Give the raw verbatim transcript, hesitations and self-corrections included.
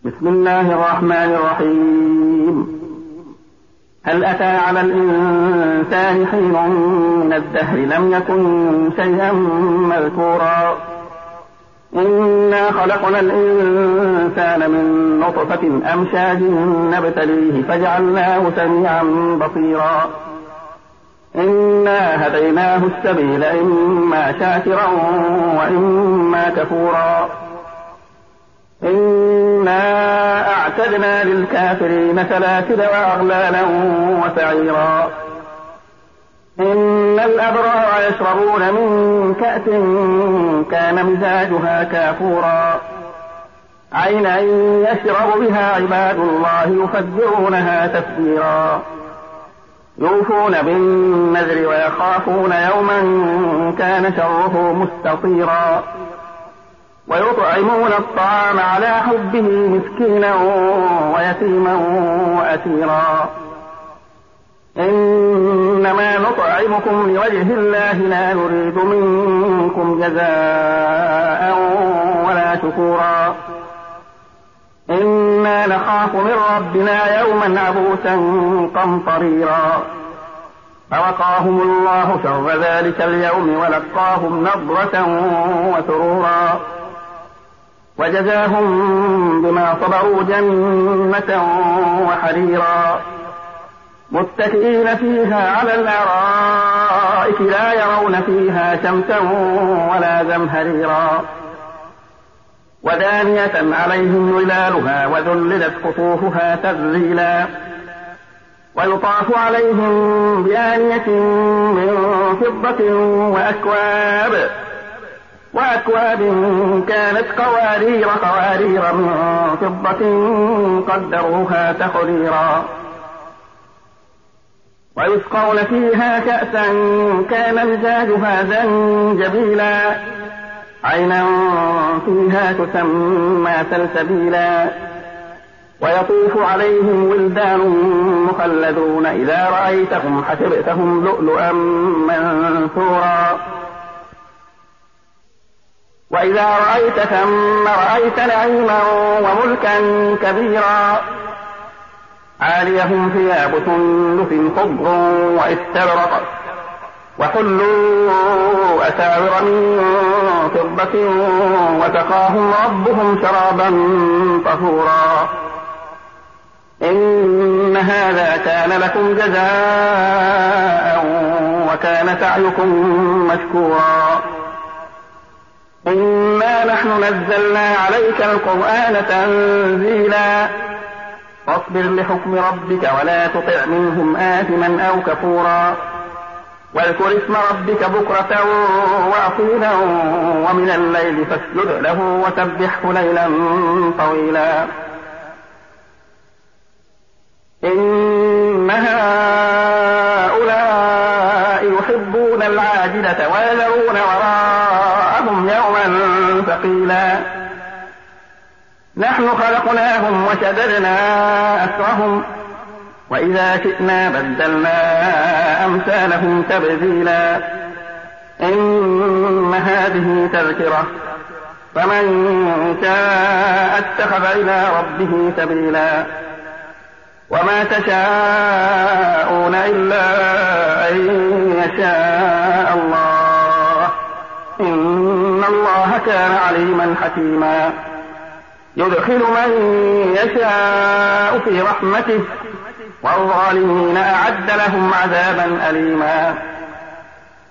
بسم الله الرحمن الرحيم. هل أتى على الإنسان حين من الدهر لم يكن شيئا مذكورا إنا خلقنا الإنسان من نطفة أمشاج نبتليه فجعلناه سميعا بصيرا إنا هديناه السبيل إما شاكرا وإما كفورا إنا أعتدنا للكافرين سلاسل وأغلالا وسعيرا إن الأبرار يشربون من كأس كان مزاجها كافورا عينا يشرب بها عباد الله يفجرونها تفجيرا يوفون بالنذر ويخافون يوما كان شره مستطيرا ويطعمون الطعام على حبه مسكينا ويتيما وأسيرا إنما نطعمكم لوجه الله لا نريد منكم جزاء ولا شكورا إنا نخاف من ربنا يوما عبوسا قمطريرا فوقاهم الله شر ذلك اليوم ولقاهم نضرة وسرورا وجزاهم بما صبروا جنة وحريرا متكئين فيها على الأرائك لا يرون فيها شمسا ولا زمهريرا ودانية عليهم ظلالها وذللت قطوفها تذليلا ويطاف عليهم بآنية من فضة وأكواب وأكواب كانت قوارير قوارير من فضة قدروها تقديرا ويسقون فيها كأسا كان مزاجها زنجبيلا عينا فيها تسمى سلسبيلا ويطوف عليهم ولدان مخلدون إذا رأيتهم حسبتهم لؤلؤا منثورا وإذا رأيت ثم رأيت نعيما وملكا كبيرا عاليهم ثياب سندس خضر واستبرق وحلوا أساور من فضة وسقاهم ربهم شرابا طهورا إن هذا كان لكم جزاء وكان سعيكم مشكورا إنا نحن نزلنا عليك القرآن تنزيلا فاصبر لحكم ربك ولا تطع منهم آثما أو كفورا واذكر اسم ربك بكرة وأصيلا ومن الليل فاسجد له وسبحه ليلا طويلا إن هؤلاء يحبون العاجلة ويذرون وراءهم يوما ثقيلا نحن خلقناهم وشددنا أسرهم وإذا شئنا بدلنا أمثالهم تبديلا إن هذه تذكرة فمن شاء اتخذ إلى ربه سبيلا وما تشاءون إلا أن يشاء الله إن الله كان عليما حكيما يدخل من يشاء في رحمته والظالمين أعد لهم عذابا أليما